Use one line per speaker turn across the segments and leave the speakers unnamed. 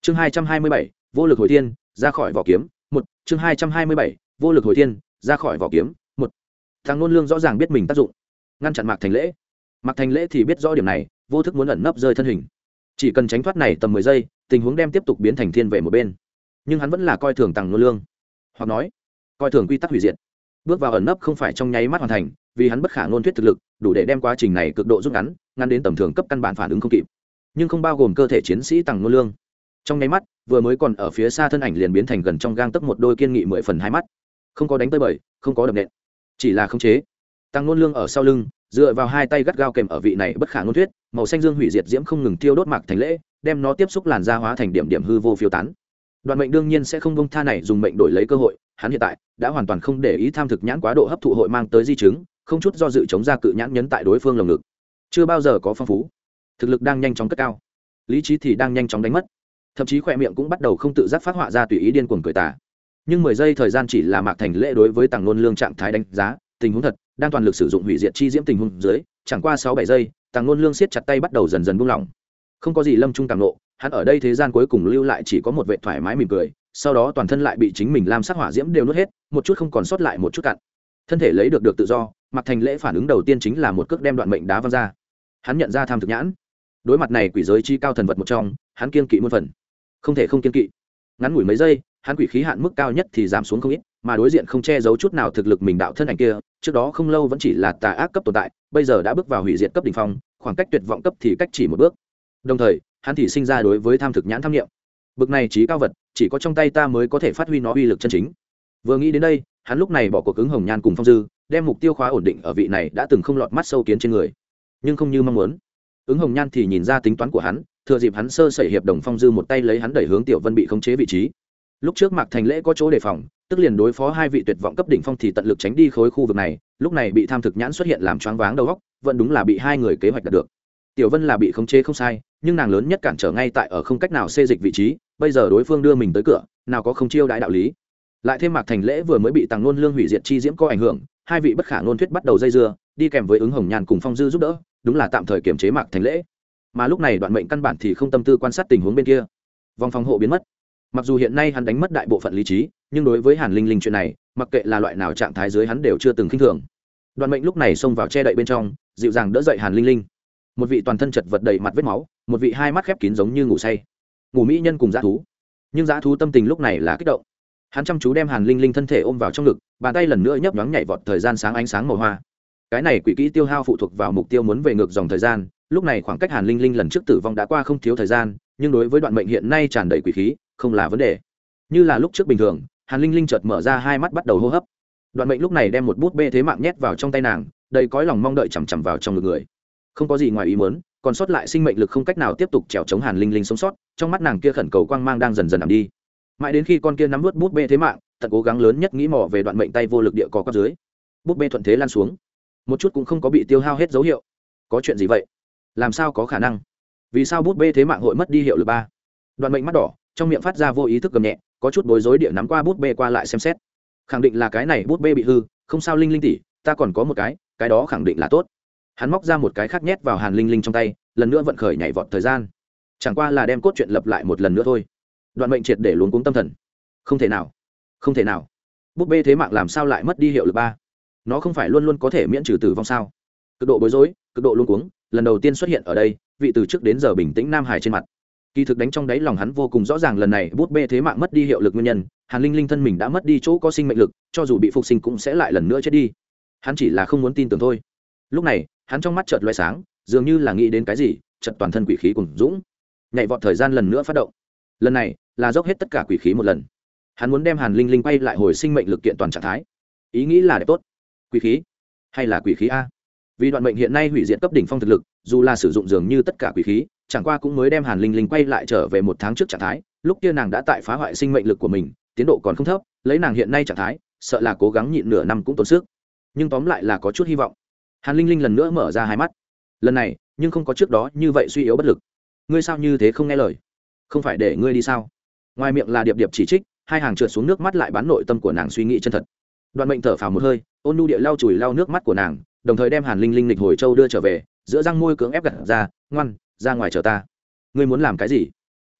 chương 227, vô lực hồi thiên ra khỏi vỏ kiếm một. chương 227, vô lực hồi thiên ra khỏi vỏ kiếm một. Thằng Nôn Lương rõ ràng biết mình tác dụng, ngăn chặn Mạc Thành Lễ. Mạc Thành Lễ thì biết rõ điểm này, vô thức muốn ẩn nấp rơi thân hình, chỉ cần tránh thoát này tầm 10 giây, tình huống đem tiếp tục biến thành thiên về một bên. Nhưng hắn vẫn là coi thường Thằng Nôn Lương, hoặc nói coi thường quy tắc hủy diệt. Bước vào ẩn nấp không phải trong nháy mắt hoàn thành, vì hắn bất khả ngôn thuyết thực lực đủ để đem quá trình này cực độ rút ngắn đến tầm thường cấp căn bản phản ứng không kịp, nhưng không bao gồm cơ thể chiến sĩ Thằng Nôn Lương. Trong nháy mắt, vừa mới còn ở phía xa thân ảnh liền biến thành gần trong gang tấc một đôi kiên nghị 10 phần hai mắt, không có đánh tơi bời, không có đập nện, chỉ là khống chế. Thằng Nôn Lương ở sau lưng, dựa vào hai tay gắt gao kèm ở vị này bất khả ngôn thuyết màu xanh dương hủy diệt diễm không ngừng tiêu đốt Mạc Thành Lễ, đem nó tiếp xúc làn da hóa thành điểm điểm hư vô phiêu tán. Đoạn Mệnh đương nhiên sẽ không bông tha này dùng mệnh đổi lấy cơ hội, hắn hiện tại đã hoàn toàn không để ý tham thực nhãn quá độ hấp thụ hội mang tới di chứng, không chút do dự chống ra cự nhãn nhấn tại đối phương lồng ngực. Chưa bao giờ có phong phú, thực lực đang nhanh chóng cất cao, lý trí thì đang nhanh chóng đánh mất, thậm chí khỏe miệng cũng bắt đầu không tự giác phát họa ra tùy ý điên cuồng cười tà. Nhưng 10 giây thời gian chỉ là Mạc Thành Lễ đối với Thằng Nôn Lương trạng thái đánh giá, tình huống thật đang toàn lực sử dụng hủy diệt chi diễm tình huống dưới, chẳng qua 6-7 giây, Thằng Nôn Lương siết chặt tay bắt đầu dần dần buông lỏng. Không có gì lâm trung cảm nộ, hắn ở đây thế gian cuối cùng lưu lại chỉ có một vẻ thoải mái mỉm cười, sau đó toàn thân lại bị chính mình lam sắc hỏa diễm đều nuốt hết, một chút không còn sót lại một chút cặn. Thân thể lấy được tự do, Mạc Thành Lễ phản ứng đầu tiên chính là một cước đem Đoạn Mệnh đá văng ra. Hắn nhận ra tham thực nhãn, đối mặt này quỷ giới chi cao thần vật một trong, hắn kiên kỵ muôn phần, không thể không kiên kỵ. Ngắn ngủi mấy giây, hắn quỷ khí hạn mức cao nhất thì giảm xuống không ít, mà đối diện không che giấu chút nào thực lực mình đạo thân ảnh kia, trước đó không lâu vẫn chỉ là tà ác cấp tồn tại, bây giờ đã bước vào hủy diệt cấp đỉnh phong, khoảng cách tuyệt vọng cấp thì cách chỉ một bước. Đồng thời, hắn thì sinh ra đối với tham thực nhãn tham nghiệm. Bực này trí cao vật, chỉ có trong tay ta mới có thể phát huy nó uy lực chân chính. Vừa nghĩ đến đây, hắn lúc này bỏ cuộc ứng Hồng Nhan cùng Phong Dư, đem mục tiêu khóa ổn định ở vị này đã từng không lọt mắt sâu kiến trên người. Nhưng không như mong muốn, ứng Hồng Nhan thì nhìn ra tính toán của hắn, thừa dịp hắn sơ sẩy hiệp đồng Phong Dư một tay lấy hắn đẩy hướng Tiểu Vân bị khống chế vị trí. Lúc trước Mạc Thành Lễ có chỗ đề phòng, tức liền đối phó hai vị tuyệt vọng cấp đỉnh phong thì tận lực tránh đi khối khu vực này, lúc này bị tham thực nhãn xuất hiện làm choáng váng đầu óc, vẫn đúng là bị hai người kế hoạch đạt được. Tiểu Vân là bị khống chế không sai, nhưng nàng lớn nhất cản trở ngay tại ở không cách nào xê dịch vị trí, bây giờ đối phương đưa mình tới cửa, nào có không chiêu đãi đạo lý. Lại thêm Mạc Thành Lễ vừa mới bị Thằng Nôn Lương hủy diệt chi diễm có ảnh hưởng, hai vị bất khả ngôn thuyết bắt đầu dây dưa, đi kèm với ứng Hồng Nhan cùng Phong Dư giúp đỡ, đúng là tạm thời kiềm chế Mạc Thành Lễ. Mà lúc này Đoạn Mệnh căn bản thì không tâm tư quan sát tình huống bên kia, vòng phòng hộ biến mất. Mặc dù hiện nay hắn đánh mất đại bộ phận lý trí, nhưng đối với Hàn Linh Linh chuyện này, mặc kệ là loại nào trạng thái dưới hắn đều chưa từng khinh thường. Đoạn Mệnh lúc này xông vào che đậy bên trong, dịu dàng đỡ dậy Hàn Linh Linh. Một vị toàn thân chật vật đầy mặt vết máu, một vị hai mắt khép kín giống như ngủ say, ngủ mỹ nhân cùng dã thú. Nhưng dã thú tâm tình lúc này là kích động, hắn chăm chú đem Hàn Linh Linh thân thể ôm vào trong ngực, bàn tay lần nữa nhấp nhoáng nhảy vọt thời gian sáng ánh sáng màu hoa. Cái này quỷ kỹ tiêu hao phụ thuộc vào mục tiêu muốn về ngược dòng thời gian, lúc này khoảng cách Hàn Linh Linh lần trước tử vong đã qua không thiếu thời gian, nhưng đối với Đoạn Mệnh hiện nay tràn đầy quỷ khí, không là vấn đề. Như là lúc trước bình thường, Hàn Linh Linh chợt mở ra hai mắt bắt đầu hô hấp. Đoạn Mệnh lúc này đem một bút bê thế mạng nhét vào trong tay nàng, đầy cõi lòng mong đợi chằm chằm vào trong ngực người. Không có gì ngoài ý muốn, còn sót lại sinh mệnh lực không cách nào tiếp tục trèo chống Hàn Linh Linh sống sót, trong mắt nàng kia khẩn cầu quang mang đang dần dần ảm đi. Mãi đến khi con kia nắm nuốt bút bê thế mạng, tận cố gắng lớn nhất nghĩ mò về Đoạn Mệnh tay vô lực địa co quắp dưới. Bút bê thuận thế lan xuống, một chút cũng không có bị tiêu hao hết dấu hiệu. Có chuyện gì vậy? Làm sao có khả năng? Vì sao bút bê thế mạng hội mất đi hiệu lực ba? Đoạn Mệnh mắt đỏ, trong miệng phát ra vô ý thức gầm nhẹ, có chút bối rối địa nắm qua bút bê qua lại xem xét. Khẳng định là cái này bút bê bị hư, không sao Linh Linh tỷ, ta còn có một cái đó khẳng định là tốt. Hắn móc ra một cái khác nhét vào Hàn Linh Linh trong tay, lần nữa vận khởi nhảy vọt thời gian. Chẳng qua là đem cốt truyện lập lại một lần nữa thôi. Đoạn Mệnh triệt để luống cuống tâm thần. Không thể nào, không thể nào. Bút bê thế mạng làm sao lại mất đi hiệu lực ba? Nó không phải luôn luôn có thể miễn trừ tử vong sao? Cực độ bối rối, cực độ luống cuống, lần đầu tiên xuất hiện ở đây, vị từ trước đến giờ bình tĩnh Nam Hải trên mặt. Kỳ thực đánh trong đáy lòng hắn vô cùng rõ ràng lần này bút bê thế mạng mất đi hiệu lực nguyên nhân, Hàn Linh Linh thân mình đã mất đi chỗ có sinh mệnh lực, cho dù bị phục sinh cũng sẽ lại lần nữa chết đi. Hắn chỉ là không muốn tin tưởng thôi. Lúc này, hắn trong mắt chợt lóe sáng, dường như là nghĩ đến cái gì, chợt toàn thân quỷ khí cùng dũng, nhảy vọt thời gian lần nữa phát động. Lần này, là dốc hết tất cả quỷ khí một lần. Hắn muốn đem Hàn Linh Linh quay lại hồi sinh mệnh lực kiện toàn trạng thái. Ý nghĩ là đẹp tốt. Quỷ khí hay là quỷ khí a? Vì Đoạn Mệnh hiện nay hủy diệt cấp đỉnh phong thực lực, dù là sử dụng dường như tất cả quỷ khí, chẳng qua cũng mới đem Hàn Linh Linh quay lại trở về một tháng trước trạng thái, lúc kia nàng đã tại phá hoại sinh mệnh lực của mình, tiến độ còn không thấp, lấy nàng hiện nay trạng thái, sợ là cố gắng nhịn nửa năm cũng tốn sức. Nhưng tóm lại là có chút hy vọng. Hàn Linh Linh lần nữa mở ra hai mắt. Lần này, nhưng không có trước đó như vậy suy yếu bất lực. Ngươi sao như thế không nghe lời? Không phải để ngươi đi sao? Ngoài miệng là điệp điệp chỉ trích, hai hàng trượt xuống nước mắt lại bán nội tâm của nàng suy nghĩ chân thật. Đoạn Mệnh thở phào một hơi, ôn nhu địa lau chùi lau nước mắt của nàng, đồng thời đem Hàn Linh Linh lịch hồi châu đưa trở về, giữa răng môi cưỡng ép gật ra, ngoan, ra ngoài chờ ta. Ngươi muốn làm cái gì?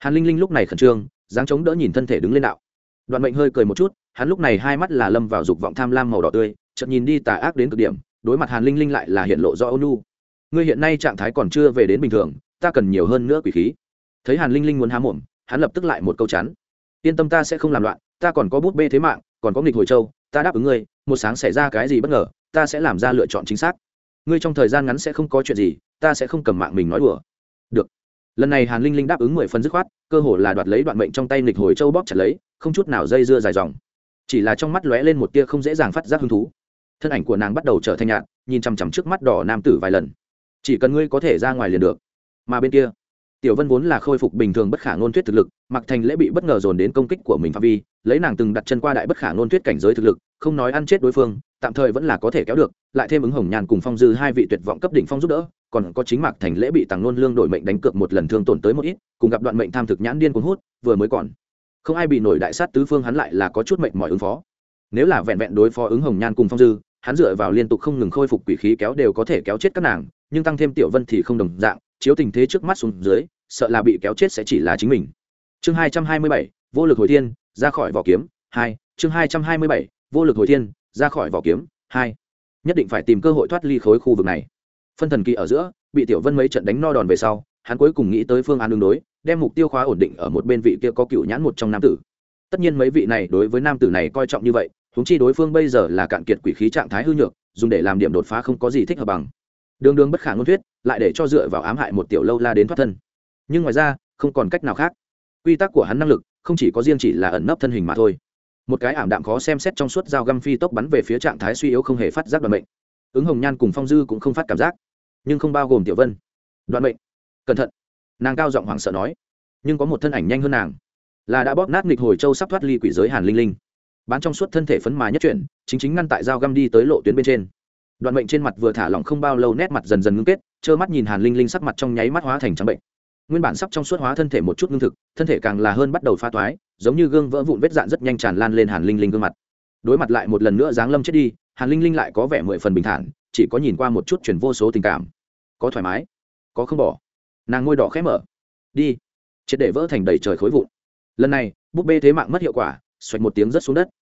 Hàn Linh Linh lúc này khẩn trương dáng chống đỡ nhìn thân thể đứng lên đạo. Đoạn Mệnh hơi cười một chút, hắn lúc này hai mắt là lâm vào dục vọng tham lam màu đỏ tươi, chợt nhìn đi tà ác đến cực điểm, đối mặt Hàn Linh Linh lại là hiện lộ rõ ôn nhu. Ngươi hiện nay trạng thái còn chưa về đến bình thường, ta cần nhiều hơn nữa quỷ khí. Thấy Hàn Linh Linh muốn há mồm, hắn lập tức lại một câu chắn. Yên tâm, ta sẽ không làm loạn, ta còn có bút bê thế mạng, còn có nghịch hồi châu, ta đáp ứng ngươi, một sáng xảy ra cái gì bất ngờ, ta sẽ làm ra lựa chọn chính xác. Ngươi trong thời gian ngắn sẽ không có chuyện gì, ta sẽ không cầm mạng mình nói đùa. Được. Lần này Hàn Linh Linh đáp ứng 10 phần dứt khoát, cơ hồ là đoạt lấy Đoạn Mệnh trong tay nghịch hồi châu bóp chặt lấy, không chút nào dây dưa dài dòng. Chỉ là trong mắt lóe lên một tia không dễ dàng phát giác hứng thú. Thân ảnh của nàng bắt đầu trở thành nhạt, nhìn chằm chằm trước mắt đỏ nam tử vài lần. Chỉ cần ngươi có thể ra ngoài liền được. Mà bên kia, Tiểu Vân vốn là khôi phục bình thường bất khả ngôn thuyết thực lực, Mặc Thành Lễ bị bất ngờ dồn đến công kích của mình phạm vi, lấy nàng từng đặt chân qua đại bất khả ngôn thuyết cảnh giới thực lực, không nói ăn chết đối phương, tạm thời vẫn là có thể kéo được, lại thêm ứng Hồng Nhàn cùng Phong Dư hai vị tuyệt vọng cấp đỉnh phong giúp đỡ, còn có chính Mặc Thành Lễ bị Tằng Nôn Lương đổi mệnh đánh cược một lần thương tổn tới một ít, cùng gặp Đoạn Mệnh tham thực nhãn điên cuồng hút, vừa mới còn không ai bị nổi đại sát tứ phương, hắn lại là có chút mệnh mỏi ứng phó. Nếu là vẹn vẹn đối phó ứng Hồng Nhan cùng Phong Dư, hắn dựa vào liên tục không ngừng khôi phục quỷ khí kéo đều có thể kéo chết các nàng, nhưng tăng thêm Tiểu Vân thì không đồng dạng, chiếu tình thế trước mắt xuống dưới, sợ là bị kéo chết sẽ chỉ là chính mình. Chương 227, vô lực hồi thiên, ra khỏi vỏ kiếm 2. Chương 227, vô lực hồi thiên, ra khỏi vỏ kiếm 2. Nhất định phải tìm cơ hội thoát ly khối khu vực này. Phân thần kỳ ở giữa, bị Tiểu Vân mấy trận đánh no đòn về sau, hắn cuối cùng nghĩ tới phương án ứng đối, đem mục tiêu khóa ổn định ở một bên vị kia có cựu nhãn một trong nam tử. Tất nhiên mấy vị này đối với nam tử này coi trọng như vậy, huống chi đối phương bây giờ là cạn kiệt quỷ khí trạng thái hư nhược, dùng để làm điểm đột phá không có gì thích hợp bằng. Đường đường bất khả ngôn thuyết, lại để cho dựa vào ám hại một tiểu lâu la đến thoát thân. Nhưng ngoài ra, không còn cách nào khác. Quy tắc của hắn năng lực, không chỉ có riêng chỉ là ẩn nấp thân hình mà thôi. Một cái ảm đạm khó xem xét trong suốt dao găm phi tốc bắn về phía trạng thái suy yếu không hề phát giác Đoạn Mệnh. Ứng Hồng Nhan cùng Phong Dư cũng không phát cảm giác, nhưng không bao gồm Tiểu Vân. Đoạn Mệnh, cẩn thận! Nàng cao giọng hoảng sợ nói. Nhưng có một thân ảnh nhanh hơn nàng, là đã bóp nát nghịch hồi châu sắp thoát ly quỷ giới Hàn Linh Linh. Bán trong suốt thân thể phấn mà nhất chuyển, chính ngăn tại dao găm đi tới lộ tuyến bên trên. Đoạn Mệnh trên mặt vừa thả lỏng không bao lâu, nét mặt dần dần ngưng kết, trơ mắt nhìn Hàn Linh Linh sắc mặt trong nháy mắt hóa thành trắng bệnh. Nguyên bản sắp trong suốt hóa thân thể một chút ngưng thực, thân thể càng là hơn bắt đầu pha toái, giống như gương vỡ vụn, vết dạn rất nhanh tràn lan lên Hàn Linh Linh gương mặt. Đối mặt lại một lần nữa giáng lâm chết đi, Hàn Linh Linh lại có vẻ 10 phần bình thản, chỉ có nhìn qua một chút truyền vô số tình cảm, có thoải mái, có không bỏ. Nàng môi đỏ khẽ mở, đi, triệt để vỡ thành đầy trời khối vụn. Lần này, búp bê thế mạng mất hiệu quả, xoạch một tiếng rớt xuống đất.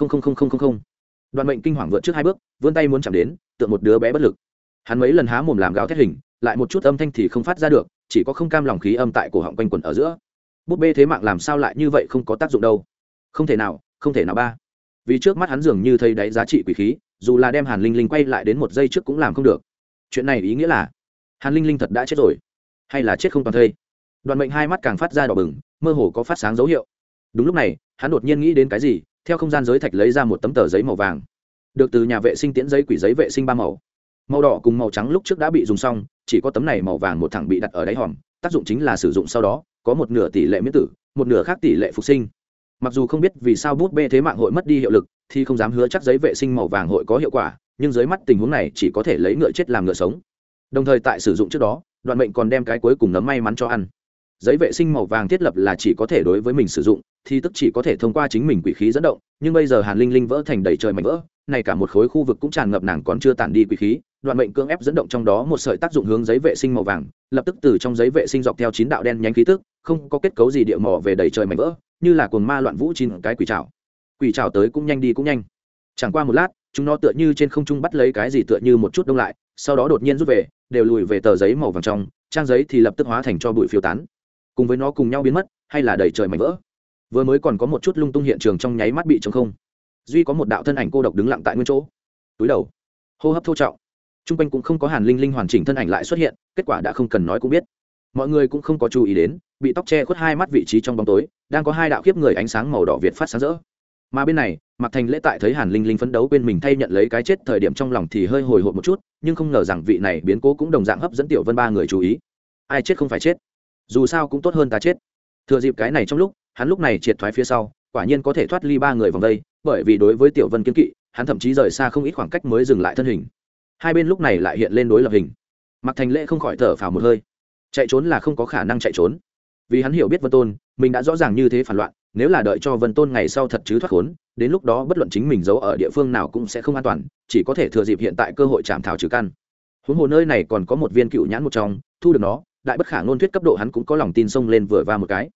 Không. Đoạn Mệnh kinh hoàng vượt trước 2 bước, vươn tay muốn chạm đến, tựa một đứa bé bất lực. Hắn mấy lần há mồm làm gào thét hình, lại một chút âm thanh thì không phát ra được, chỉ có không cam lòng khí âm tại cổ họng quanh quẩn ở giữa. Búp bê thế mạng làm sao lại như vậy không có tác dụng đâu? Không thể nào ba. Vì trước mắt hắn dường như thấy đáy giá trị quỷ khí, dù là đem Hàn Linh Linh quay lại đến 1 giây trước cũng làm không được. Chuyện này ý nghĩa là Hàn Linh Linh thật đã chết rồi, hay là chết không toàn thây? Đoạn Mệnh hai mắt càng phát ra đỏ bừng, mơ hồ có phát sáng dấu hiệu. Đúng lúc này, hắn đột nhiên nghĩ đến cái gì, theo không gian giới thạch lấy ra một tấm tờ giấy màu vàng, được từ nhà vệ sinh tiễn giấy quỷ giấy vệ sinh 3 màu. Màu đỏ cùng màu trắng lúc trước đã bị dùng xong, chỉ có tấm này màu vàng một thẳng bị đặt ở đáy hòm, tác dụng chính là sử dụng sau đó có một nửa tỷ lệ miễn tử, một nửa khác tỷ lệ phục sinh. Mặc dù không biết vì sao bút bê thế mạng hội mất đi hiệu lực, thì không dám hứa chắc giấy vệ sinh màu vàng hội có hiệu quả, nhưng dưới mắt tình huống này chỉ có thể lấy ngựa chết làm ngựa sống. Đồng thời tại sử dụng trước đó, Đoạn Mệnh còn đem cái cuối cùng nấm may mắn cho ăn. Giấy vệ sinh màu vàng thiết lập là chỉ có thể đối với mình sử dụng, thì tức chỉ có thể thông qua chính mình quỷ khí dẫn động, nhưng bây giờ Hàn Linh Linh vỡ thành đầy trời mảnh vỡ, này cả một khối khu vực cũng tràn ngập nàng còn chưa tản đi quỷ khí. Đoạn Mệnh cưỡng ép dẫn động trong đó một sợi tác dụng hướng giấy vệ sinh màu vàng, lập tức từ trong giấy vệ sinh dọc theo 9 đạo đen nhánh khí tức, không có kết cấu gì địa mỏ về đầy trời mảnh vỡ, như là cuồng ma loạn vũ chín cái quỷ trảo. Quỷ trảo tới cũng nhanh đi cũng nhanh. Chẳng qua một lát, chúng nó tựa như trên không trung bắt lấy cái gì tựa như một chút đông lại, sau đó đột nhiên rút về, đều lùi về tờ giấy màu vàng trong, trang giấy thì lập tức hóa thành cho bụi phiêu tán. Cùng với nó cùng nhau biến mất, hay là đầy trời mảnh vỡ. Vừa mới còn có một chút lung tung hiện trường trong nháy mắt bị trống không. Duy có một đạo thân ảnh cô độc đứng lặng tại nguyên chỗ. Túi đầu, hô hấp thô trọng. Trung quanh cũng không có Hàn Linh Linh hoàn chỉnh thân ảnh lại xuất hiện, kết quả đã không cần nói cũng biết. Mọi người cũng không có chú ý đến, bị tóc che khuất 2 mắt vị trí trong bóng tối, đang có 2 đạo khiếp người ánh sáng màu đỏ việt phát sáng rỡ. Mà bên này, Mạc Thành Lễ tại thấy Hàn Linh Linh phấn đấu quên mình thay nhận lấy cái chết thời điểm trong lòng thì hơi hồi hộp một chút, nhưng không ngờ rằng vị này biến cố cũng đồng dạng hấp dẫn Tiểu Vân 3 người chú ý. Ai chết không phải chết, dù sao cũng tốt hơn ta chết. Thừa dịp cái này trong lúc, hắn lúc này triệt thoái phía sau, quả nhiên có thể thoát ly 3 người vòng đây, bởi vì đối với Tiểu Vân kiên kỵ, hắn thậm chí rời xa không ít khoảng cách mới dừng lại thân hình. Hai bên lúc này lại hiện lên đối lập hình. Mạc Thành Lễ không khỏi thở phào một hơi. Chạy trốn là không có khả năng chạy trốn, vì hắn hiểu biết Vân Tôn, mình đã rõ ràng như thế phản loạn, nếu là đợi cho Vân Tôn ngày sau thật chứ thoát khốn, đến lúc đó bất luận chính mình giấu ở địa phương nào cũng sẽ không an toàn, chỉ có thể thừa dịp hiện tại cơ hội chạm thảo trừ căn. Huống hồ nơi này còn có một viên cựu nhãn một trong, thu được nó, đại bất khả ngôn thuyết cấp độ hắn cũng có lòng tin xông lên vừa va một cái.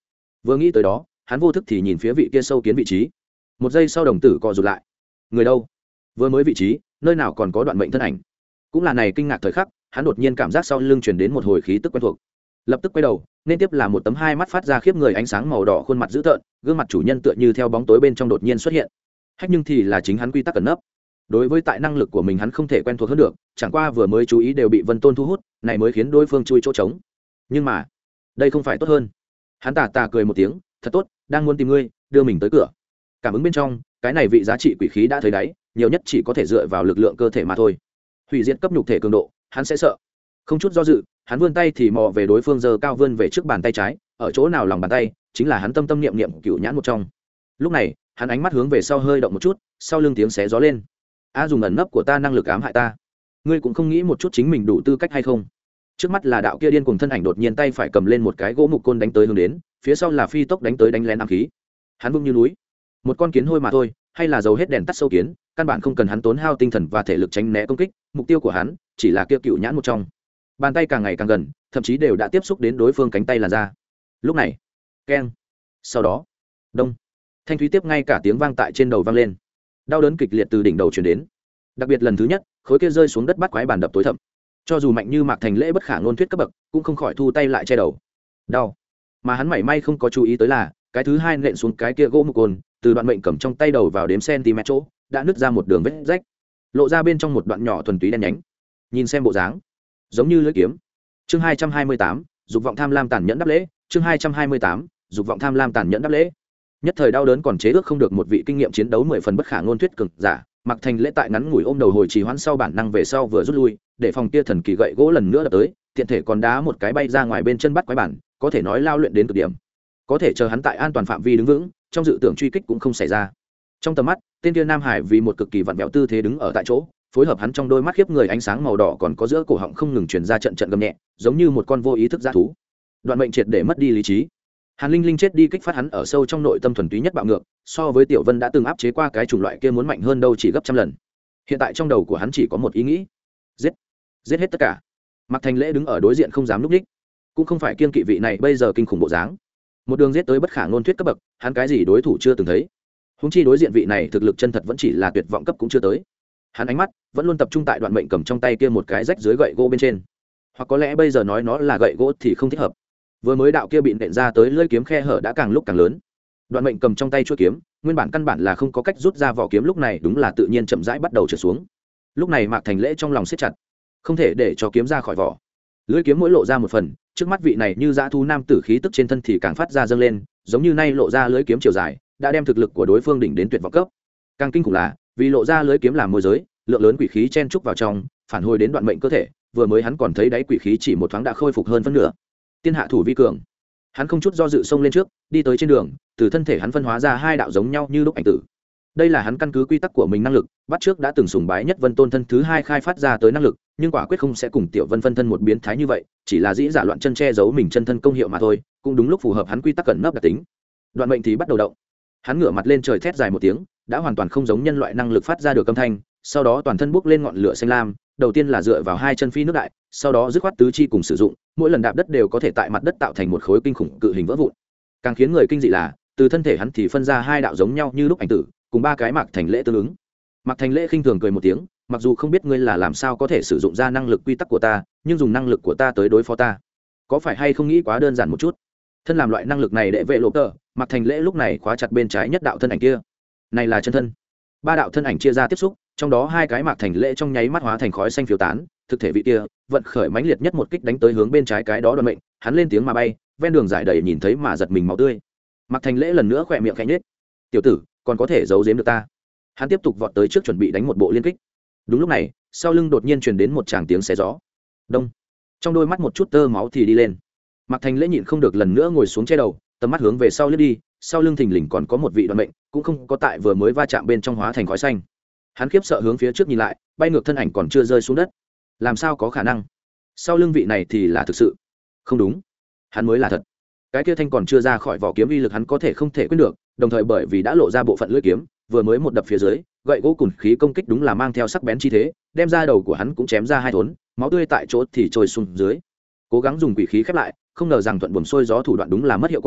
Vừa nghĩ tới đó, hắn vô thức thì nhìn phía vị kia sâu kiến vị trí. Một giây sau đồng tử co rụt lại. Người đâu? Vừa mới vị trí, nơi nào còn có đoạn mệnh thân ảnh? Cũng là này kinh ngạc thời khắc, hắn đột nhiên cảm giác sau lưng truyền đến một hồi khí tức quen thuộc. Lập tức quay đầu, nên tiếp là một tấm hai mắt phát ra khiếp người ánh sáng màu đỏ, khuôn mặt dữ tợn, gương mặt chủ nhân tựa như theo bóng tối bên trong đột nhiên xuất hiện. Hách nhưng thì là chính hắn quy tắc cẩn nấp. Đối với tại năng lực của mình hắn không thể quen thuộc hơn được, chẳng qua vừa mới chú ý đều bị Vân Tôn thu hút, này mới khiến đối phương chui chỗ trống. Nhưng mà, đây không phải tốt hơn. Hắn tà tà cười một tiếng, thật tốt, đang muốn tìm ngươi, đưa mình tới cửa. Cảm ứng bên trong, cái này vị giá trị quỷ khí đã thấy đáy, nhiều nhất chỉ có thể dựa vào lực lượng cơ thể mà thôi. Hủy diệt cấp nhục thể cường độ, hắn sẽ sợ. Không chút do dự, hắn vươn tay thì mò về đối phương, giơ cao vươn về trước bàn tay trái, ở chỗ nào lòng bàn tay chính là hắn tâm tâm niệm niệm cửu nhãn một trong. Lúc này, hắn ánh mắt hướng về sau hơi động một chút, sau lưng tiếng xé gió lên. A dùng ẩn nấp của ta năng lực ám hại ta, ngươi cũng không nghĩ một chút chính mình đủ tư cách hay không? Trước mắt là đạo kia điên cuồng thân ảnh đột nhiên tay phải cầm lên một cái gỗ mục côn đánh tới hướng đến, phía sau là phi tốc đánh tới đánh lén ám khí. Hắn vững như núi, một con kiến hôi mà thôi, hay là dầu hết đèn tắt sâu kiến, căn bản không cần hắn tốn hao tinh thần và thể lực tránh né công kích, mục tiêu của hắn chỉ là kia cựu nhãn một trong. Bàn tay càng ngày càng gần, thậm chí đều đã tiếp xúc đến đối phương cánh tay làn da. Lúc này, keng, sau đó, đông, thanh thúy tiếp ngay cả tiếng vang tại trên đầu vang lên, đau đớn kịch liệt từ đỉnh đầu truyền đến. Đặc biệt lần thứ nhất, khối kia rơi xuống đất bắt quái bàn đập tối thậm, cho dù mạnh như Mạc Thành Lễ bất khả ngôn thuyết cấp bậc, cũng không khỏi thu tay lại che đầu. Đau. Mà hắn mảy may không có chú ý tới là, cái thứ hai nện xuống cái kia gỗ mục côn, từ đoạn mệnh cầm trong tay đầu vào đếm cm chỗ, đã nứt ra một đường vết rách, lộ ra bên trong một đoạn nhỏ thuần túy đen nhánh. Nhìn xem bộ dáng, giống như lưỡi kiếm. Chương 228, dục vọng tham lam tàn nhẫn đáp lễ. Chương 228, dục vọng tham lam tàn nhẫn đáp lễ. Nhất thời đau đớn còn chế ước không được một vị kinh nghiệm chiến đấu 10 phần bất khả ngôn thuyết cường giả, Mạc Thành Lễ tại ngắn ngủi ôm đầu hồi trì hoãn sau bản năng về sau vừa rút lui, để phòng kia thần kỳ gậy gỗ lần nữa đập tới, tiện thể còn đá một cái bay ra ngoài bên chân bắt quái bản, có thể nói lao luyện đến cực điểm. Có thể chờ hắn tại an toàn phạm vi đứng vững, trong dự tưởng truy kích cũng không xảy ra. Trong tầm mắt, tên kia Nam Hải vì một cực kỳ vặn vẹo tư thế đứng ở tại chỗ, phối hợp hắn trong đôi mắt khiếp người ánh sáng màu đỏ còn có giữa cổ họng không ngừng truyền ra trận trận gầm nhẹ, giống như một con vô ý thức dã thú. Đoạn mệnh triệt để mất đi lý trí. Hàn Linh Linh chết đi kích phát hắn ở sâu trong nội tâm thuần túy nhất bạo ngược, so với Tiểu Vân đã từng áp chế qua cái chủng loại kia muốn mạnh hơn đâu chỉ gấp trăm lần. Hiện tại trong đầu của hắn chỉ có một ý nghĩ: giết, giết hết tất cả. Mạc Thành Lễ đứng ở đối diện không dám núp đích, cũng không phải kiên kỵ vị này bây giờ kinh khủng bộ dáng, một đường giết tới bất khả ngôn thuyết cấp bậc, hắn cái gì đối thủ chưa từng thấy. Huống chi đối diện vị này thực lực chân thật vẫn chỉ là tuyệt vọng cấp cũng chưa tới. Hắn ánh mắt vẫn luôn tập trung tại đoạn mệnh cầm trong tay kia một cái rách dưới gậy gỗ bên trên, hoặc có lẽ bây giờ nói nó là gậy gỗ thì không thích hợp. Vừa mới đạo kia bị nện ra tới lưỡi kiếm khe hở đã càng lúc càng lớn. Đoạn mệnh cầm trong tay chuôi kiếm, nguyên bản căn bản là không có cách rút ra vỏ kiếm, lúc này đúng là tự nhiên chậm rãi bắt đầu trượt xuống. Lúc này Mạc Thành Lễ trong lòng siết chặt, không thể để cho kiếm ra khỏi vỏ. Lưỡi kiếm mỗi lộ ra một phần, trước mắt vị này như dã thú nam tử khí tức trên thân thì càng phát ra dâng lên, giống như nay lộ ra lưỡi kiếm chiều dài, đã đem thực lực của đối phương đỉnh đến tuyệt vọng cấp. Càng kinh khủng là, vì lộ ra lưỡi kiếm làm môi giới, lượng lớn quỷ khí chen trúc vào trong, phản hồi đến đoạn mệnh cơ thể, vừa mới hắn còn thấy đáy quỷ khí chỉ một thoáng đã khôi phục hơn phân nửa. Tiên hạ thủ vi cường, hắn không chút do dự xông lên trước, đi tới trên đường, từ thân thể hắn phân hóa ra hai đạo giống nhau như lúc ảnh tử. Đây là hắn căn cứ quy tắc của mình năng lực, bắt trước đã từng sùng bái nhất Vân Tôn thân thứ hai khai phát ra tới năng lực, nhưng quả quyết không sẽ cùng Tiểu Vân phân thân một biến thái như vậy, chỉ là dĩ giả loạn chân che giấu mình chân thân công hiệu mà thôi, cũng đúng lúc phù hợp hắn quy tắc cẩn nấp đặc tính. Đoạn mệnh thì bắt đầu động, hắn ngửa mặt lên trời thét dài một tiếng, đã hoàn toàn không giống nhân loại năng lực phát ra được âm thanh, sau đó toàn thân bốc lên ngọn lửa xanh lam, đầu tiên là dựa vào hai chân phi nước đại, sau đó dứt khoát tứ chi cùng sử dụng, mỗi lần đạp đất đều có thể tại mặt đất tạo thành một khối kinh khủng cự hình vỡ vụn. Càng khiến người kinh dị là, từ thân thể hắn thì phân ra hai đạo giống nhau như lúc ảnh tử, cùng ba cái Mạc Thành Lễ tương ứng. Mạc Thành Lễ khinh thường cười một tiếng, mặc dù không biết ngươi là làm sao có thể sử dụng ra năng lực quy tắc của ta, nhưng dùng năng lực của ta tới đối phó ta, có phải hay không nghĩ quá đơn giản một chút? Thân làm loại năng lực này để vệ lộ tờ, Mạc Thành Lễ lúc này khóa chặt bên trái nhất đạo thân ảnh kia. Này là chân thân. Ba đạo thân ảnh chia ra tiếp xúc, trong đó hai cái Mạc Thành Lễ trong nháy mắt hóa thành khói xanh phiêu tán, thực thể vị kia vận khởi mãnh liệt nhất một kích đánh tới hướng bên trái cái đó Đoạn mệnh, hắn lên tiếng mà bay, ven đường giải đầy nhìn thấy mà giật mình máu tươi. Mạc Thành Lễ lần nữa khỏe miệng khẽ nhếch. Tiểu tử, còn có thể giấu giếm được ta? Hắn tiếp tục vọt tới trước chuẩn bị đánh một bộ liên kích. Đúng lúc này, sau lưng đột nhiên truyền đến một tràng tiếng xé gió. Đông. Trong đôi mắt một chút tơ máu thì đi lên. Mạc Thành Lễ nhịn không được lần nữa ngồi xuống che đầu, tầm mắt hướng về sau liếc đi, sau lưng thình lình còn có một vị Đoạn mệnh, cũng không có tại vừa mới va chạm bên trong hóa thành khói xanh. Hắn khiếp sợ hướng phía trước nhìn lại, bay ngược thân ảnh còn chưa rơi xuống đất. Làm sao có khả năng? Sau lưng vị này thì là thực sự? Không đúng, hắn mới là thật. Cái kia thanh còn chưa ra khỏi vỏ kiếm uy lực hắn có thể không thể quên được, đồng thời bởi vì đã lộ ra bộ phận lưỡi kiếm, vừa mới một đập phía dưới, gậy gỗ cùn khí công kích đúng là mang theo sắc bén chi thế, đem ra đầu của hắn cũng chém ra hai thốn, máu tươi tại chỗ thì trôi xuống dưới. Cố gắng dùng quỷ khí khép lại, không ngờ rằng thuận buồm xuôi gió thủ đoạn đúng là mất hiệu quả,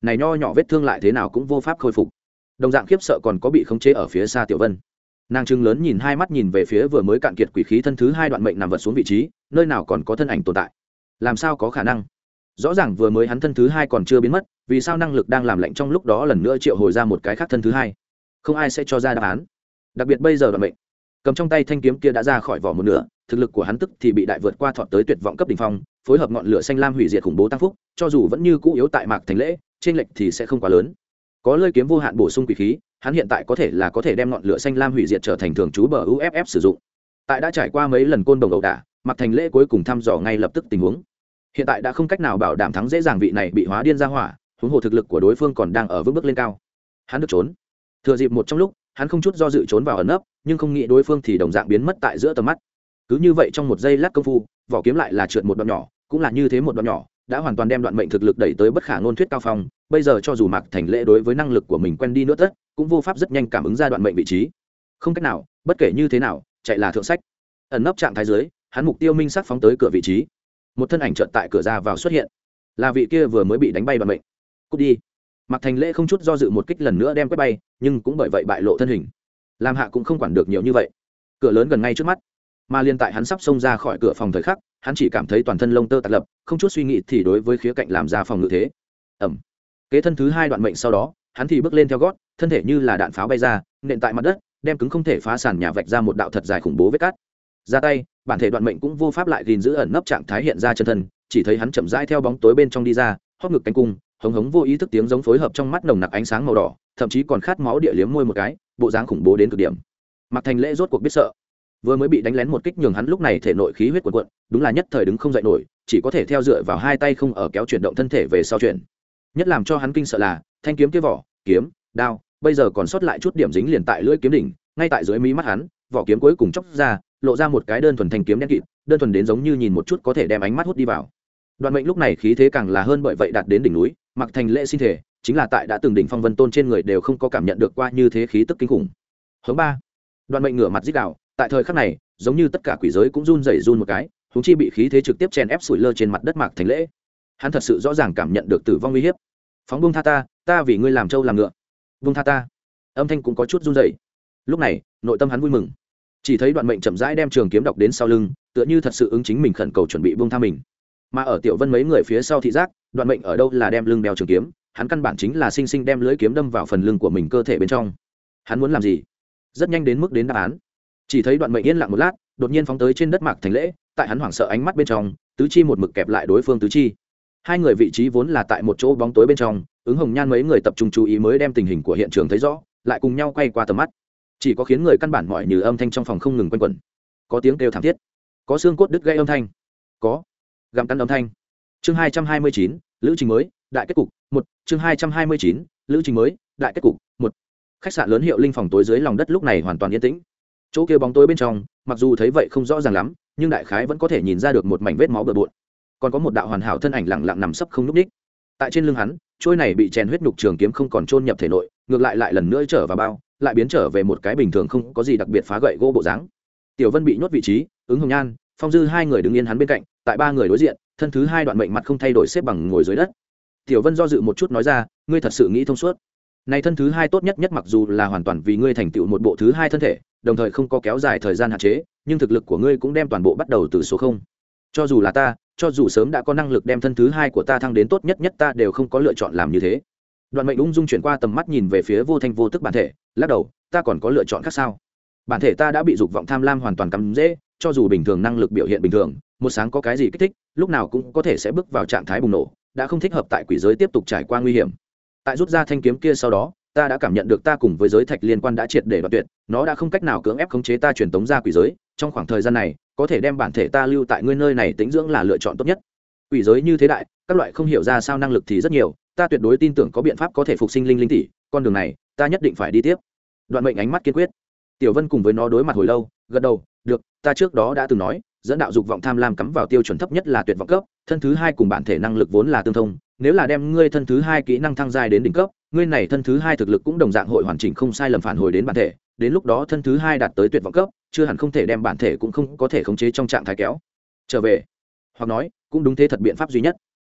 này nho nhỏ vết thương lại thế nào cũng vô pháp khôi phục. Đồng dạng khiếp sợ còn có bị khống chế ở phía xa Tiểu Vân. Nàng trừng lớn nhìn hai mắt nhìn về phía vừa mới cạn kiệt quỷ khí thân thứ hai đoạn mệnh nằm vật xuống vị trí, nơi nào còn có thân ảnh tồn tại. Làm sao có khả năng? Rõ ràng vừa mới hắn thân thứ hai còn chưa biến mất, vì sao năng lực đang làm lạnh trong lúc đó lần nữa triệu hồi ra một cái khác thân thứ hai? Không ai sẽ cho ra đáp án. Đặc biệt bây giờ đoạn mệnh cầm trong tay thanh kiếm kia đã ra khỏi vỏ một nửa, thực lực của hắn tức thì bị đại vượt qua thọt tới tuyệt vọng cấp đỉnh phong, phối hợp ngọn lửa xanh lam hủy diệt khủng bố tăng phúc, cho dù vẫn như cũ yếu tại Mạc Thành Lễ, trên lệch thì sẽ không quá lớn. Có lơi kiếm vô hạn bổ sung quỷ khí, hắn hiện tại có thể đem ngọn lửa xanh lam hủy diệt trở thành thường trú bờ UFF sử dụng. Tại đã trải qua mấy lần côn đồng ẩu đả, Mạc Thành Lễ cuối cùng thăm dò ngay lập tức tình huống. Hiện tại đã không cách nào bảo đảm thắng dễ dàng vị này bị hóa điên ra hỏa, huống hồ thực lực của đối phương còn đang ở vững bước lên cao. Hắn được trốn. Thừa dịp một trong lúc, hắn không chút do dự trốn vào ẩn nấp, nhưng không nghĩ đối phương thì đồng dạng biến mất tại giữa tầm mắt. Cứ như vậy trong một giây lát công phu, vỏ kiếm lại là trượt một đoạn nhỏ, cũng là như thế một đoạn nhỏ, đã hoàn toàn đem đoạn mệnh thực lực đẩy tới bất khả ngôn thuyết cao phong. Bây giờ cho dù Mạc Thành Lễ đối với năng lực của mình quen đi nữa tất, cũng vô pháp rất nhanh cảm ứng ra đoạn mệnh vị trí. Không cách nào, bất kể như thế nào, chạy là thượng sách. Ẩn nấp trạng thái dưới, hắn mục tiêu minh sắc phóng tới cửa vị trí. Một thân ảnh chợt tại cửa ra vào xuất hiện, là vị kia vừa mới bị đánh bay đoạn mệnh. Cút đi. Mạc Thành Lễ không chút do dự một kích lần nữa đem quét bay, nhưng cũng bởi vậy bại lộ thân hình. Làm hạ cũng không quản được nhiều như vậy. Cửa lớn gần ngay trước mắt, mà liên tại hắn sắp xông ra khỏi cửa phòng thời khắc, hắn chỉ cảm thấy toàn thân lông tơ tạt lập, không chút suy nghĩ thì đối với khía cạnh làm ra phòng ngự thế. Ẩm. Kế thân thứ hai đoạn mệnh sau đó, hắn thì bước lên theo gót, thân thể như là đạn pháo bay ra, nện tại mặt đất, đem cứng không thể phá sàn nhà vạch ra một đạo thật dài khủng bố vết cắt. Ra tay, bản thể đoạn mệnh cũng vô pháp lại gìn giữ ẩn nấp trạng thái hiện ra chân thân, chỉ thấy hắn chậm rãi theo bóng tối bên trong đi ra, hóp ngực cánh cung, hống hống vô ý thức tiếng giống phối hợp trong mắt nồng nặc ánh sáng màu đỏ, thậm chí còn khát máu địa liếm môi một cái, bộ dáng khủng bố đến cực điểm. Mạc Thành Lễ rốt cuộc biết sợ, vừa mới bị đánh lén một kích nhường hắn lúc này thể nội khí huyết cuồn cuộn, đúng là nhất thời đứng không dậy nổi, chỉ có thể theo dựa vào hai tay không ở kéo chuyển động thân thể về sau chuyển. Nhất làm cho hắn kinh sợ là thanh kiếm kia vỏ kiếm đao bây giờ còn sót lại chút điểm dính liền tại lưỡi kiếm đỉnh, ngay tại dưới mí mắt hắn, vỏ kiếm cuối cùng chóc ra, lộ ra một cái đơn thuần thanh kiếm đen kịt, đơn thuần đến giống như nhìn một chút có thể đem ánh mắt hút đi vào. Đoạn mệnh lúc này khí thế càng là hơn, bởi vậy đạt đến đỉnh núi. Mạc Thành Lễ xin thể chính là tại đã từng đỉnh phong vân tôn trên người đều không có cảm nhận được qua như thế khí tức kinh khủng. Hướng ba, đoạn mệnh ngửa mặt rít gào, tại thời khắc này giống như tất cả quỷ giới cũng run rẩy run một cái, huống chi bị khí thế trực tiếp chèn ép sủi lơ trên mặt đất Mạc Thành Lễ. Hắn thật sự rõ ràng cảm nhận được tử vong uy hiếp. Phóng buông tha ta, ta vì ngươi làm trâu làm ngựa. Buông tha ta. Âm thanh cũng có chút run rẩy. Lúc này nội tâm hắn vui mừng, chỉ thấy đoạn mệnh chậm rãi đem trường kiếm đọc đến sau lưng, tựa như thật sự ứng chính mình khẩn cầu chuẩn bị buông tha mình. Mà ở Tiểu Vân mấy người phía sau thị giác, đoạn mệnh ở đâu là đem lưng đeo trường kiếm, hắn căn bản chính là sinh sinh đem lưỡi kiếm đâm vào phần lưng của mình cơ thể bên trong. Hắn muốn làm gì? Rất nhanh đến mức đến đáp án. Chỉ thấy đoạn mệnh yên lặng một lát, đột nhiên phóng tới trên đất Mạc Thành Lễ, tại hắn hoảng sợ ánh mắt bên trong, tứ chi một mực kẹp lại đối phương tứ chi. Hai người vị trí vốn là tại một chỗ bóng tối bên trong, ứng hồng nhan mấy người tập trung chú ý mới đem tình hình của hiện trường thấy rõ, lại cùng nhau quay qua tầm mắt. Chỉ có khiến người căn bản mọi như âm thanh trong phòng không ngừng quanh quẩn, có tiếng kêu thảm thiết, có xương cốt đứt gãy âm thanh, có gặm cắn âm thanh. Chương 229, lữ trình mới, đại kết cục. Một. Chương 229, lữ trình mới, đại kết cục. Một. Khách sạn lớn Hiệu Linh phòng tối dưới lòng đất lúc này hoàn toàn yên tĩnh. Chỗ kia bóng tối bên trong, mặc dù thấy vậy không rõ ràng lắm, nhưng đại khái vẫn có thể nhìn ra được một mảnh vết máu bừa bộn. Còn có một đạo hoàn hảo thân ảnh lặng lặng nằm sấp không nhúc nhích. Tại trên lưng hắn, trôi này bị chèn huyết nhục trường kiếm không còn chôn nhập thể nội, ngược lại lần nữa trở vào bao, lại biến trở về một cái bình thường không có gì đặc biệt phá gậy gỗ bộ dáng. Tiểu Vân bị nhốt vị trí, ứng hồng nhan, Phong Dư hai người đứng yên hắn bên cạnh, tại ba người đối diện, thân thứ hai đoạn mệnh mặt không thay đổi xếp bằng ngồi dưới đất. Tiểu Vân do dự một chút nói ra, ngươi thật sự nghĩ thông suốt. Này thân thứ hai tốt nhất mặc dù là hoàn toàn vì ngươi thành tựu một bộ thứ hai thân thể, đồng thời không có kéo dài thời gian hạn chế, nhưng thực lực của ngươi cũng đem toàn bộ bắt đầu từ số 0. Cho dù là ta, cho dù sớm đã có năng lực đem thân thứ hai của ta thăng đến tốt nhất ta đều không có lựa chọn làm như thế. Đoạn mệnh ung dung chuyển qua tầm mắt nhìn về phía vô thanh vô tức bản thể, lắc đầu, ta còn có lựa chọn khác sao? Bản thể ta đã bị dục vọng tham lam hoàn toàn cắm rễ, cho dù bình thường năng lực biểu hiện bình thường, một sáng có cái gì kích thích, lúc nào cũng có thể sẽ bước vào trạng thái bùng nổ, đã không thích hợp tại quỷ giới tiếp tục trải qua nguy hiểm. Tại rút ra thanh kiếm kia sau đó, ta đã cảm nhận được ta cùng với giới thạch liên quan đã triệt để đoạn tuyệt, nó đã không cách nào cưỡng ép khống chế ta truyền tống ra quỷ giới. Trong khoảng thời gian này, có thể đem bản thể ta lưu tại ngươi nơi này tĩnh dưỡng là lựa chọn tốt nhất. Quỷ giới như thế đại, các loại không hiểu ra sao năng lực thì rất nhiều, ta tuyệt đối tin tưởng có biện pháp có thể phục sinh linh tỷ, con đường này, ta nhất định phải đi tiếp. Đoạn mệnh ánh mắt kiên quyết. Tiểu Vân cùng với nó đối mặt hồi lâu, gật đầu, được, ta trước đó đã từng nói, dẫn đạo dục vọng tham lam cắm vào tiêu chuẩn thấp nhất là tuyệt vọng cấp, thân thứ hai cùng bản thể năng lực vốn là tương thông, nếu là đem ngươi thân thứ hai kỹ năng thăng giai đến đỉnh cấp, ngươi này thân thứ hai thực lực cũng đồng dạng hội hoàn chỉnh không sai lầm phản hồi đến bản thể, đến lúc đó thân thứ hai đạt tới tuyệt vọng cấp, chưa hẳn không thể đem bản thể cũng không có thể khống chế trong trạng thái kéo trở về, hoặc nói cũng đúng thế thật biện pháp duy nhất.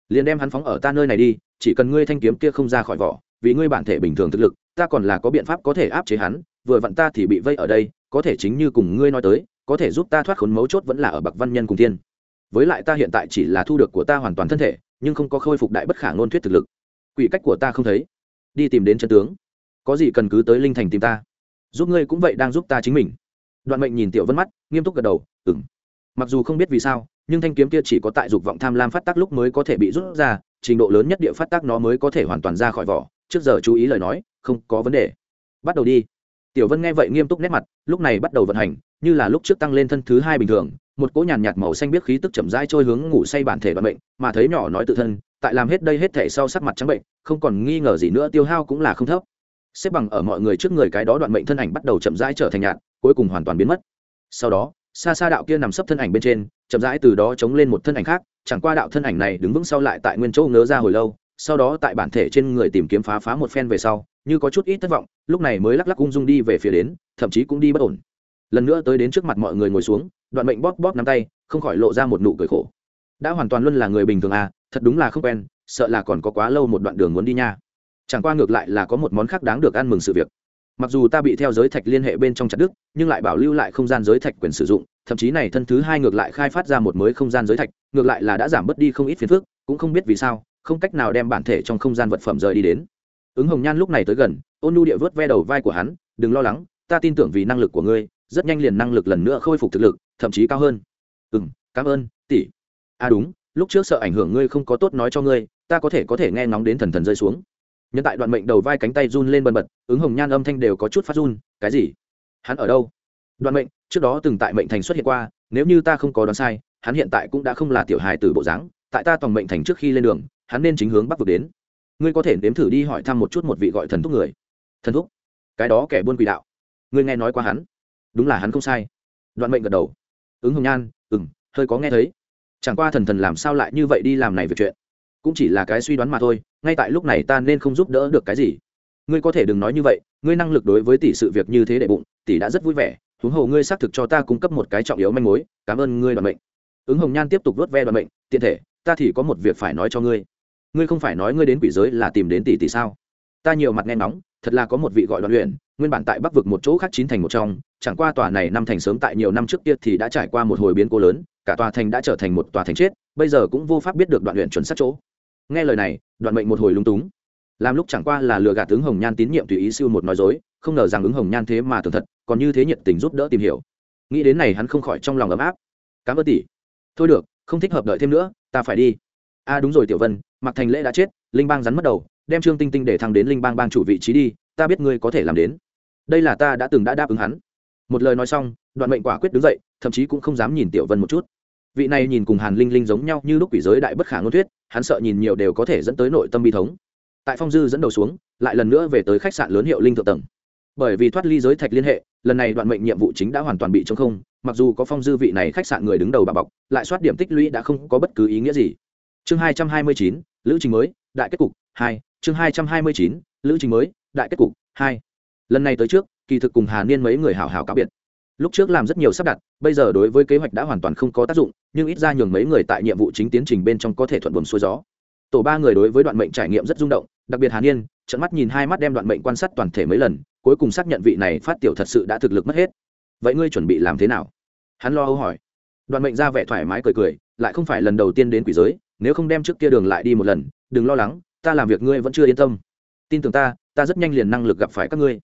liền đem hắn phóng ở ta nơi này đi, chỉ cần ngươi thanh kiếm kia không ra khỏi vỏ, vì ngươi bản thể bình thường thực lực, ta còn là có biện pháp có thể áp chế hắn, vừa vặn ta thì bị vây ở đây, có thể chính như cùng ngươi nói tới, có thể giúp ta thoát khốn mấu chốt vẫn là ở bậc văn nhân cùng tiên. Với lại ta hiện tại chỉ là thu được của ta hoàn toàn thân thể, nhưng không có khôi phục đại bất khả ngôn thuyết thực lực. Quỷ cách của ta không thấy, đi tìm đến chân tướng, có gì cần cứ tới linh thành tìm ta, giúp ngươi cũng vậy đang giúp ta chính mình. Đoạn Mệnh nhìn Tiểu Vân mắt, nghiêm túc gật đầu, ừm. Mặc dù không biết vì sao, nhưng thanh kiếm kia chỉ có tại dục vọng tham lam phát tác lúc mới có thể bị rút ra, trình độ lớn nhất địa phát tác nó mới có thể hoàn toàn ra khỏi vỏ. Trước giờ chú ý lời nói, không có vấn đề. Bắt đầu đi. Tiểu Vân nghe vậy nghiêm túc nét mặt, lúc này bắt đầu vận hành, như là lúc trước tăng lên thân thứ hai bình thường, một cỗ nhàn nhạt màu xanh biếc khí tức chậm rãi trôi hướng ngủ say bản thể Đoạn Mệnh, mà thấy nhỏ nói tự thân, tại làm hết đây hết thể sau sắc mặt trắng bệnh, không còn nghi ngờ gì nữa, tiêu hao cũng là không thấp. Xếp bằng ở mọi người trước người cái đó Đoạn Mệnh thân ảnh bắt đầu chậm rãi trở thành nhạt, cuối cùng hoàn toàn biến mất. Sau đó, xa xa đạo kia nằm sấp thân ảnh bên trên, chậm rãi từ đó chống lên một thân ảnh khác, chẳng qua đạo thân ảnh này đứng vững sau lại tại nguyên chỗ ngớ ra hồi lâu, sau đó tại bản thể trên người tìm kiếm phá một phen về sau, như có chút ít thất vọng, lúc này mới lắc lắc ung dung đi về phía đến, thậm chí cũng đi bất ổn. Lần nữa tới đến trước mặt mọi người ngồi xuống, Đoạn Mệnh bóp bóp nắm tay, không khỏi lộ ra một nụ cười khổ. Đã hoàn toàn luôn là người bình thường à, thật đúng là không quen, sợ là còn có quá lâu một đoạn đường muốn đi nha. Chẳng qua ngược lại là có một món khác đáng được ăn mừng sự việc. Mặc dù ta bị theo giới thạch liên hệ bên trong chặt đứt, nhưng lại bảo lưu lại không gian giới thạch quyền sử dụng, thậm chí này thân thứ hai ngược lại khai phát ra một mới không gian giới thạch, ngược lại là đã giảm bớt đi không ít phiền phức, cũng không biết vì sao, không cách nào đem bản thể trong không gian vật phẩm rời đi đến. Ứng Hồng Nhan lúc này tới gần, ôn nhu địa vớt ve đầu vai của hắn, đừng lo lắng, ta tin tưởng vì năng lực của ngươi, rất nhanh liền năng lực lần nữa khôi phục thực lực, thậm chí cao hơn. Cảm ơn tỷ. À đúng, lúc trước sợ ảnh hưởng ngươi không có tốt nói cho ngươi, ta có thể nghe ngóng đến thần thần rơi xuống. Nhân tại Đoạn Mệnh đầu vai cánh tay run lên bần bật, Ứng Hồng Nhan âm thanh đều có chút phát run. Cái gì? Hắn ở đâu? Đoạn Mệnh trước đó từng tại Mệnh Thành xuất hiện qua, nếu như ta không có đoán sai, hắn hiện tại cũng đã không là tiểu hài tử bộ dáng. Tại ta toàn Mệnh Thành trước khi lên đường, hắn nên chính hướng bắc vực đến. Ngươi có thể nếm thử đi hỏi thăm một chút một vị gọi thần thúc người. Thần thúc? Cái đó kẻ buôn quỷ đạo. Ngươi nghe nói qua hắn? Đúng là hắn không sai. Đoạn Mệnh gật đầu. Ứng Hồng Nhan, hơi có nghe thấy. Chẳng qua thần thần làm sao lại như vậy đi làm này việc chuyện, cũng chỉ là cái suy đoán mà thôi, ngay tại lúc này ta nên không giúp đỡ được cái gì. Ngươi có thể đừng nói như vậy, ngươi năng lực đối với tỷ sự việc như thế để bụng, tỷ đã rất vui vẻ, huống hồ ngươi xác thực cho ta cung cấp một cái trọng yếu manh mối, cảm ơn ngươi Đoạn Mệnh. Ứng Hồng Nhan tiếp tục vuốt ve Đoạn Mệnh, tiện thể ta thì có một việc phải nói cho ngươi. Ngươi không phải nói ngươi đến quỷ giới là tìm đến tỷ tỷ sao? Ta nhiều mặt nghe ngóng, thật là có một vị gọi Đoạn Uyển, nguyên bản tại Bắc vực một chỗ khác chín thành một trong, chẳng qua tòa này năm thành sớm tại nhiều năm trước kia thì đã trải qua một hồi biến cố lớn, cả tòa thành đã trở thành một tòa thành chết, bây giờ cũng vô pháp biết được Đoạn Uyển chuẩn xác chỗ. Nghe lời này, Đoạn Mệnh một hồi lung túng, làm lúc chẳng qua là lừa gạt Ứng Hồng Nhan tín nhiệm tùy ý siêu một nói dối, không ngờ rằng Ứng Hồng Nhan thế mà tưởng thật, còn như thế nhiệt tình giúp đỡ tìm hiểu. Nghĩ đến này hắn không khỏi trong lòng ấm áp. Cảm ơn tỷ. Thôi được, không thích hợp đợi thêm nữa, ta phải đi. À đúng rồi Tiểu Vân, Mạc Thành Lễ đã chết, Linh Bang rắn mất đầu, đem Trương Tinh Tinh để thăng đến Linh Bang bang chủ vị trí đi, ta biết ngươi có thể làm đến. Đây là ta đã từng đáp ứng hắn. Một lời nói xong, Đoạn Mệnh quả quyết đứng dậy, thậm chí cũng không dám nhìn Tiểu Vân một chút. Vị này nhìn cùng Hàn Linh Linh giống nhau như lúc quỷ giới đại bất khả ngôn thuyết, hắn sợ nhìn nhiều đều có thể dẫn tới nội tâm bi thống. Tại Phong Dư dẫn đầu xuống, lại lần nữa về tới khách sạn lớn Hiệu Linh thượng tầng. Bởi vì thoát ly giới thạch liên hệ, lần này Đoạn Mệnh nhiệm vụ chính đã hoàn toàn bị trống không, mặc dù có Phong Dư vị này khách sạn người đứng đầu bà bọc, lại soát điểm tích lũy đã không có bất cứ ý nghĩa gì. Chương 229, lữ trình mới, đại kết cục 2, chương 229, lữ trình mới, đại kết cục 2. Lần này tới trước, kỳ thực cùng Hà Niên mấy người hảo hảo cáo biệt. Lúc trước làm rất nhiều sắp đặt, bây giờ đối với kế hoạch đã hoàn toàn không có tác dụng, nhưng ít ra nhường mấy người tại nhiệm vụ chính tiến trình bên trong có thể thuận buồm xuôi gió. Tổ ba người đối với Đoạn Mệnh trải nghiệm rất rung động, đặc biệt Hà Niên, trợn mắt nhìn hai mắt đem Đoạn Mệnh quan sát toàn thể mấy lần, cuối cùng xác nhận vị này phát tiểu thật sự đã thực lực mất hết. Vậy ngươi chuẩn bị làm thế nào? Hắn lo âu hỏi. Đoạn Mệnh ra vẻ thoải mái cười cười, lại không phải lần đầu tiên đến quỷ giới, nếu không đem trước kia đường lại đi một lần, đừng lo lắng, ta làm việc ngươi vẫn chưa yên tâm. Tin tưởng ta rất nhanh liền năng lực gặp phải các ngươi.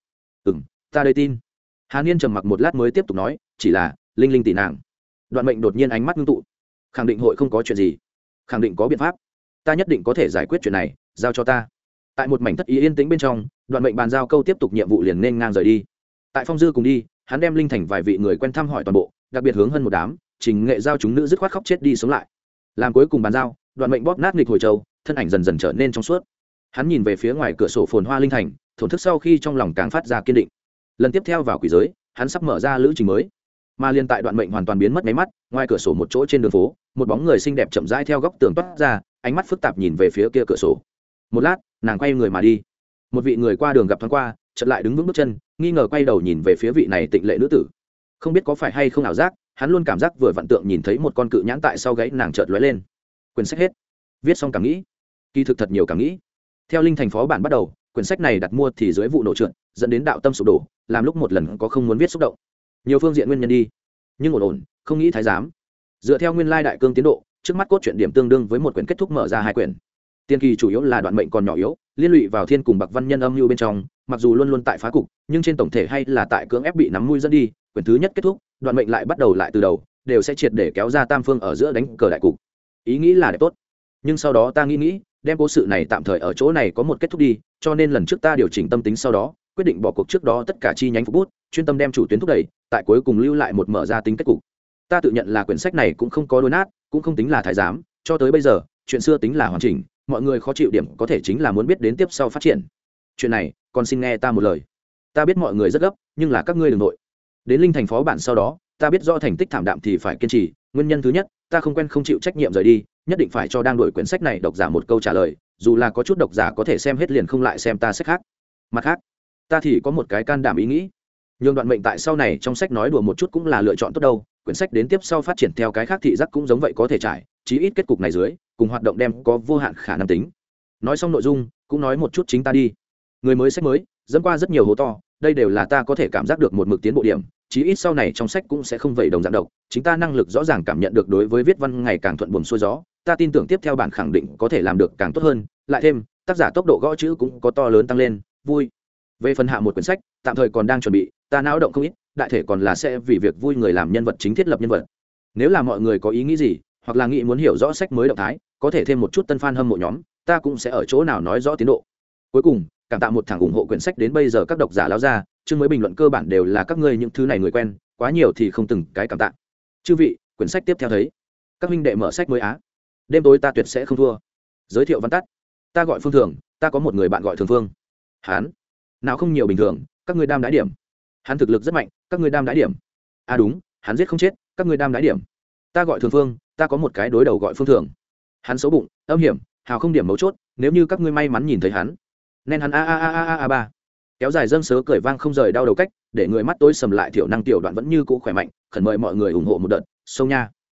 Ta đây tin. Hà Niên trầm mặc một lát mới tiếp tục nói, chỉ là Linh Linh tỷ nàng. Đoạn Mệnh đột nhiên ánh mắt ngưng tụ, khẳng định hội không có chuyện gì, khẳng định có biện pháp, ta nhất định có thể giải quyết chuyện này, giao cho ta. Tại một mảnh thất ý yên tĩnh bên trong, Đoạn Mệnh bàn giao câu tiếp tục nhiệm vụ liền nên ngang rời đi. Tại Phong Dư cùng đi, hắn đem Linh Thành vài vị người quen thăm hỏi toàn bộ, đặc biệt hướng hơn một đám, Trình Nghệ giao chúng nữ dứt khoát khóc chết đi sống lại. Làm cuối cùng bàn giao, Đoạn Mệnh bóp nát nghịch hồi châu, thân ảnh dần dần trở nên trong suốt. Hắn nhìn về phía ngoài cửa sổ phồn hoa Linh Thành, thổn thức sau khi trong lòng càng phát ra kiên định. Lần tiếp theo vào quỷ giới, hắn sắp mở ra lữ trình mới. Mà liên tại Đoạn Mệnh hoàn toàn biến mất mấy mắt, ngoài cửa sổ một chỗ trên đường phố, một bóng người xinh đẹp chậm rãi theo góc tường toát ra, ánh mắt phức tạp nhìn về phía kia cửa sổ. Một lát, nàng quay người mà đi. Một vị người qua đường gặp thoáng qua, chợt lại đứng vững bước chân, nghi ngờ quay đầu nhìn về phía vị này tịnh lệ nữ tử. Không biết có phải hay không ảo giác, hắn luôn cảm giác vừa vặn tượng nhìn thấy một con cự nhãn tại sau gáy nàng chợt lóe lên. Quyển sách hết. viết xong cảm nghĩ, kỳ thực thật nhiều cảm nghĩ. Theo linh thành phó bản bắt đầu, quyển sách này đặt mua thì dưới vụ nổ trượt, dẫn đến đạo tâm sụp đổ, làm lúc một lần có không muốn viết xúc động. Nhiều phương diện nguyên nhân đi, nhưng ổn, không nghĩ thái giám. Dựa theo nguyên lai đại cương tiến độ, trước mắt cốt truyện điểm tương đương với một quyển kết thúc mở ra 2 quyển. Tiên kỳ chủ yếu là đoạn mệnh còn nhỏ yếu, liên lụy vào thiên cùng bạc văn nhân âm mưu bên trong, mặc dù luôn luôn tại phá cục, nhưng trên tổng thể hay là tại cưỡng ép bị nắm mũi dẫn đi. Quyển thứ nhất kết thúc, đoạn mệnh lại bắt đầu lại từ đầu, đều sẽ triệt để kéo ra tam phương ở giữa đánh cờ đại cục. Ý nghĩ là đẹp tốt, nhưng sau đó ta nghĩ, đem cố sự này tạm thời ở chỗ này có một kết thúc đi, cho nên lần trước ta điều chỉnh tâm tính sau đó, quyết định bỏ cuộc trước đó tất cả chi nhánh phục bút, chuyên tâm đem chủ tuyến thúc đẩy, tại cuối cùng lưu lại một mở ra tính kết cục. Ta tự nhận là quyển sách này cũng không có đôi nát, cũng không tính là thái giám, cho tới bây giờ, chuyện xưa tính là hoàn chỉnh, mọi người khó chịu điểm có thể chính là muốn biết đến tiếp sau phát triển. Chuyện này, còn xin nghe ta một lời. Ta biết mọi người rất gấp, nhưng là các ngươi đừng nội. Đến linh thành phó bản sau đó, ta biết rõ thành tích thảm đạm thì phải kiên trì, nguyên nhân thứ nhất, ta không quen không chịu trách nhiệm rời đi, nhất định phải cho đang đổi quyển sách này độc giả một câu trả lời, dù là có chút độc giả có thể xem hết liền không lại xem ta sách khác. Mặt khác, ta thì có một cái can đảm ý nghĩ, nhường đoạn mệnh tại sau này trong sách nói đùa một chút cũng là lựa chọn tốt đâu. Quyển sách đến tiếp sau phát triển theo cái khác thị giác cũng giống vậy có thể trải, chí ít kết cục này dưới cùng hoạt động đem có vô hạn khả năng tính. Nói xong nội dung, cũng nói một chút chính ta đi. Người mới sách mới dẫm qua rất nhiều hố to, đây đều là ta có thể cảm giác được một mực tiến bộ điểm, chí ít sau này trong sách cũng sẽ không vậy đồng dạng độc, chính ta năng lực rõ ràng cảm nhận được đối với viết văn ngày càng thuận buồm xuôi gió, ta tin tưởng tiếp theo bản khẳng định có thể làm được càng tốt hơn, lại thêm tác giả tốc độ gõ chữ cũng có to lớn tăng lên, vui. Về phần hạ một quyển sách, tạm thời còn đang chuẩn bị, ta não động không ít, đại thể còn là sẽ vì việc vui người làm nhân vật chính thiết lập nhân vật. Nếu là mọi người có ý nghĩ gì, hoặc là nghĩ muốn hiểu rõ sách mới động thái, có thể thêm một chút tân fan hâm mộ nhóm, ta cũng sẽ ở chỗ nào nói rõ tiến độ. Cuối cùng, cảm tạ một thằng ủng hộ quyển sách đến bây giờ các độc giả láo ra, chương mới bình luận cơ bản đều là các ngươi những thứ này người quen, quá nhiều thì không từng cái cảm tạ. Chư vị, quyển sách tiếp theo thấy. Các huynh đệ mở sách mới á. Đêm tối ta tuyệt sẽ không thua. Giới thiệu văn tắt. Ta gọi Phương Thường, ta có một người bạn gọi Thường Phương. Hán, nào không nhiều bình thường, các ngươi đam đái điểm. Hắn thực lực rất mạnh, các ngươi đam đái điểm. À đúng, hắn giết không chết, các ngươi đam đái điểm. Ta gọi Thường Phương, ta có một cái đối đầu gọi Phương Thường. Hắn xấu bụng, âm hiểm, hào không điểm mấu chốt, nếu như các ngươi may mắn nhìn thấy hắn, nên hắn a ba. Kéo dài dâng sớ cười vang không rời đau đầu cách, để người mắt tối sầm lại thiểu năng tiểu đoạn vẫn như cũ khỏe mạnh, khẩn mời mọi người ủng hộ một đợt, sông nha.